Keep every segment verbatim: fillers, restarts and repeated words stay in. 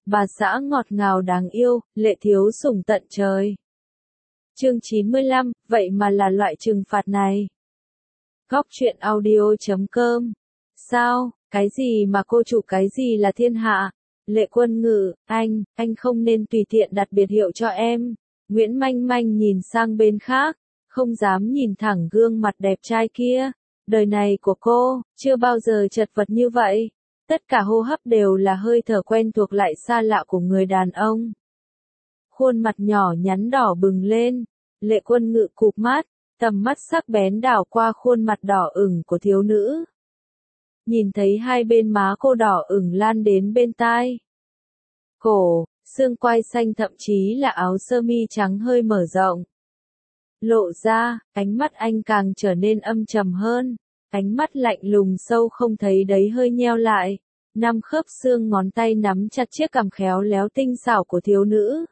bà xã ngọt ngào đáng yêu, lệ thiếu sủng tận trời. Chương chín mươi lăm, vậy mà là loại trừng phạt này. Góc truyện audio chấm com. Sao, cái gì mà cô chủ cái gì là thiên hạ? Lệ Quân Ngự, anh, anh không nên tùy tiện đặt biệt hiệu cho em. Nguyễn Manh Manh nhìn sang bên khác, không dám nhìn thẳng gương mặt đẹp trai kia. Đời này của cô, chưa bao giờ chật vật như vậy. Tất cả hô hấp đều là hơi thở quen thuộc lại xa lạ của người đàn ông. Khuôn mặt nhỏ nhắn đỏ bừng lên, Lệ Quân Ngự cụp mắt, tầm mắt sắc bén đảo qua khuôn mặt đỏ ửng của thiếu nữ. Nhìn thấy hai bên má cô đỏ ửng lan đến bên tai. Cổ, xương quai xanh thậm chí là áo sơ mi trắng hơi mở rộng. Lộ ra, ánh mắt anh càng trở nên âm trầm hơn. Ánh mắt lạnh lùng sâu không thấy đấy hơi nheo lại. Năm khớp xương ngón tay nắm chặt chiếc cằm khéo léo tinh xảo của thiếu nữ.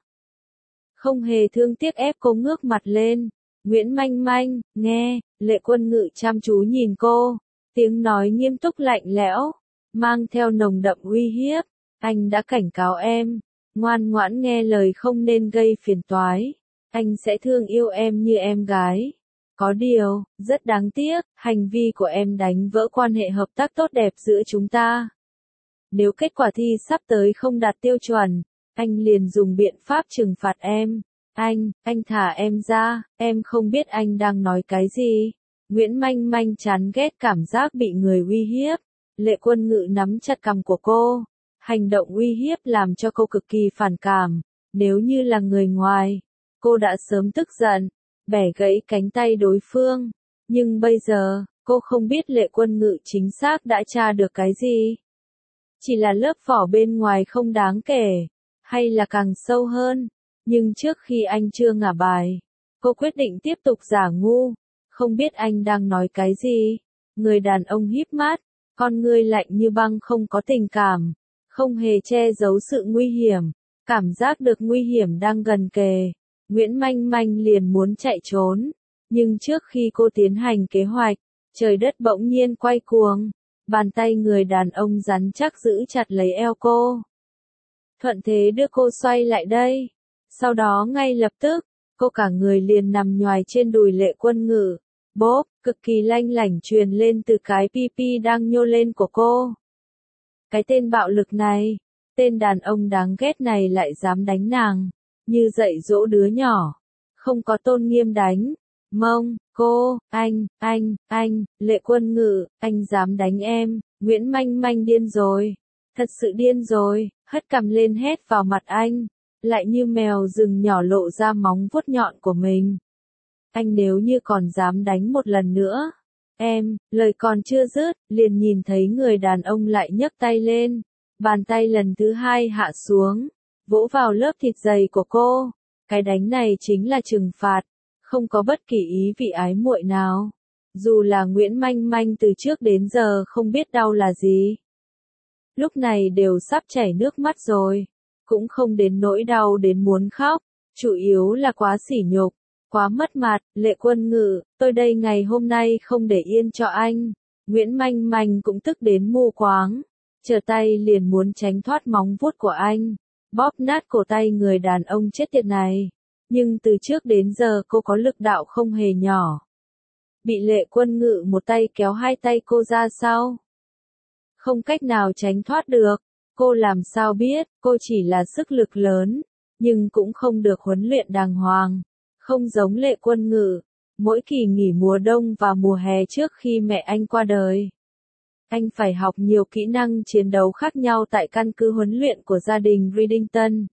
Không hề thương tiếc ép cô ngước mặt lên. Nguyễn Manh Manh, nghe, Lệ Quân Ngự chăm chú nhìn cô. Tiếng nói nghiêm túc lạnh lẽo, mang theo nồng đậm uy hiếp. Anh đã cảnh cáo em, ngoan ngoãn nghe lời không nên gây phiền toái. Anh sẽ thương yêu em như em gái. Có điều, rất đáng tiếc, hành vi của em đánh vỡ quan hệ hợp tác tốt đẹp giữa chúng ta. Nếu kết quả thi sắp tới không đạt tiêu chuẩn, anh liền dùng biện pháp trừng phạt em. Anh, anh thả em ra, em không biết anh đang nói cái gì. Nguyễn Manh Manh chán ghét cảm giác bị người uy hiếp. Lệ Quân Ngự nắm chặt cằm của cô. Hành động uy hiếp làm cho cô cực kỳ phản cảm. Nếu như là người ngoài, cô đã sớm tức giận, bẻ gãy cánh tay đối phương. Nhưng bây giờ, cô không biết Lệ Quân Ngự chính xác đã tra được cái gì. Chỉ là lớp vỏ bên ngoài không đáng kể, hay là càng sâu hơn. Nhưng trước khi anh chưa ngả bài, cô quyết định tiếp tục giả ngu. Không biết anh đang nói cái gì. Người đàn ông híp mắt, con ngươi lạnh như băng không có tình cảm, không hề che giấu sự nguy hiểm. Cảm giác được nguy hiểm đang gần kề, Nguyễn Manh Manh liền muốn chạy trốn. Nhưng trước khi cô tiến hành kế hoạch, trời đất bỗng nhiên quay cuồng. Bàn tay người đàn ông rắn chắc giữ chặt lấy eo cô. Thuận thế đưa cô xoay lại đây. Sau đó ngay lập tức, cô cả người liền nằm nhoài trên đùi Lệ Quân Ngự. Bốp, cực kỳ lanh lảnh truyền lên từ cái pipi đang nhô lên của cô. Cái tên bạo lực này, tên đàn ông đáng ghét này lại dám đánh nàng, như dạy dỗ đứa nhỏ, không có tôn nghiêm đánh. Mông, cô, anh, anh, anh, Lệ Quân Ngự, anh dám đánh em. Nguyễn Manh Manh điên rồi, thật sự điên rồi, hất cằm lên hét vào mặt anh, lại như mèo rừng nhỏ lộ ra móng vuốt nhọn của mình. Anh nếu như còn dám đánh một lần nữa, em, lời còn chưa dứt, liền nhìn thấy người đàn ông lại nhấc tay lên, bàn tay lần thứ hai hạ xuống, vỗ vào lớp thịt dày của cô. Cái đánh này chính là trừng phạt, không có bất kỳ ý vị ái muội nào. Dù là Nguyễn Manh Manh từ trước đến giờ không biết đau là gì, lúc này đều sắp chảy nước mắt rồi, cũng không đến nỗi đau đến muốn khóc, chủ yếu là quá sỉ nhục. Quá mất mặt. Lệ Quân Ngự, tôi đây ngày hôm nay không để yên cho anh. Nguyễn Manh Manh cũng tức đến mù quáng, trở tay liền muốn tránh thoát móng vuốt của anh, bóp nát cổ tay người đàn ông chết tiệt này. Nhưng từ trước đến giờ cô có lực đạo không hề nhỏ. Bị Lệ Quân Ngự một tay kéo hai tay cô ra sau. Không cách nào tránh thoát được. Cô làm sao biết, cô chỉ là sức lực lớn, nhưng cũng không được huấn luyện đàng hoàng. Không giống Lệ Quân Ngự, mỗi kỳ nghỉ mùa đông và mùa hè trước khi mẹ anh qua đời, anh phải học nhiều kỹ năng chiến đấu khác nhau tại căn cứ huấn luyện của gia đình Reddington.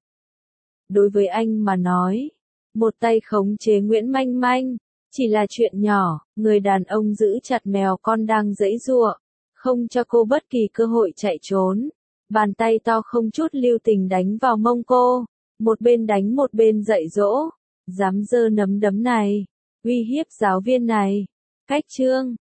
Đối với anh mà nói, một tay khống chế Nguyễn Manh Manh chỉ là chuyện nhỏ. Người đàn ông giữ chặt mèo con đang giãy giụa, không cho cô bất kỳ cơ hội chạy trốn. Bàn tay to không chút lưu tình đánh vào mông cô, một bên đánh một bên dạy dỗ. Dám giơ nắm đấm này, uy hiếp giáo viên này. Cách chương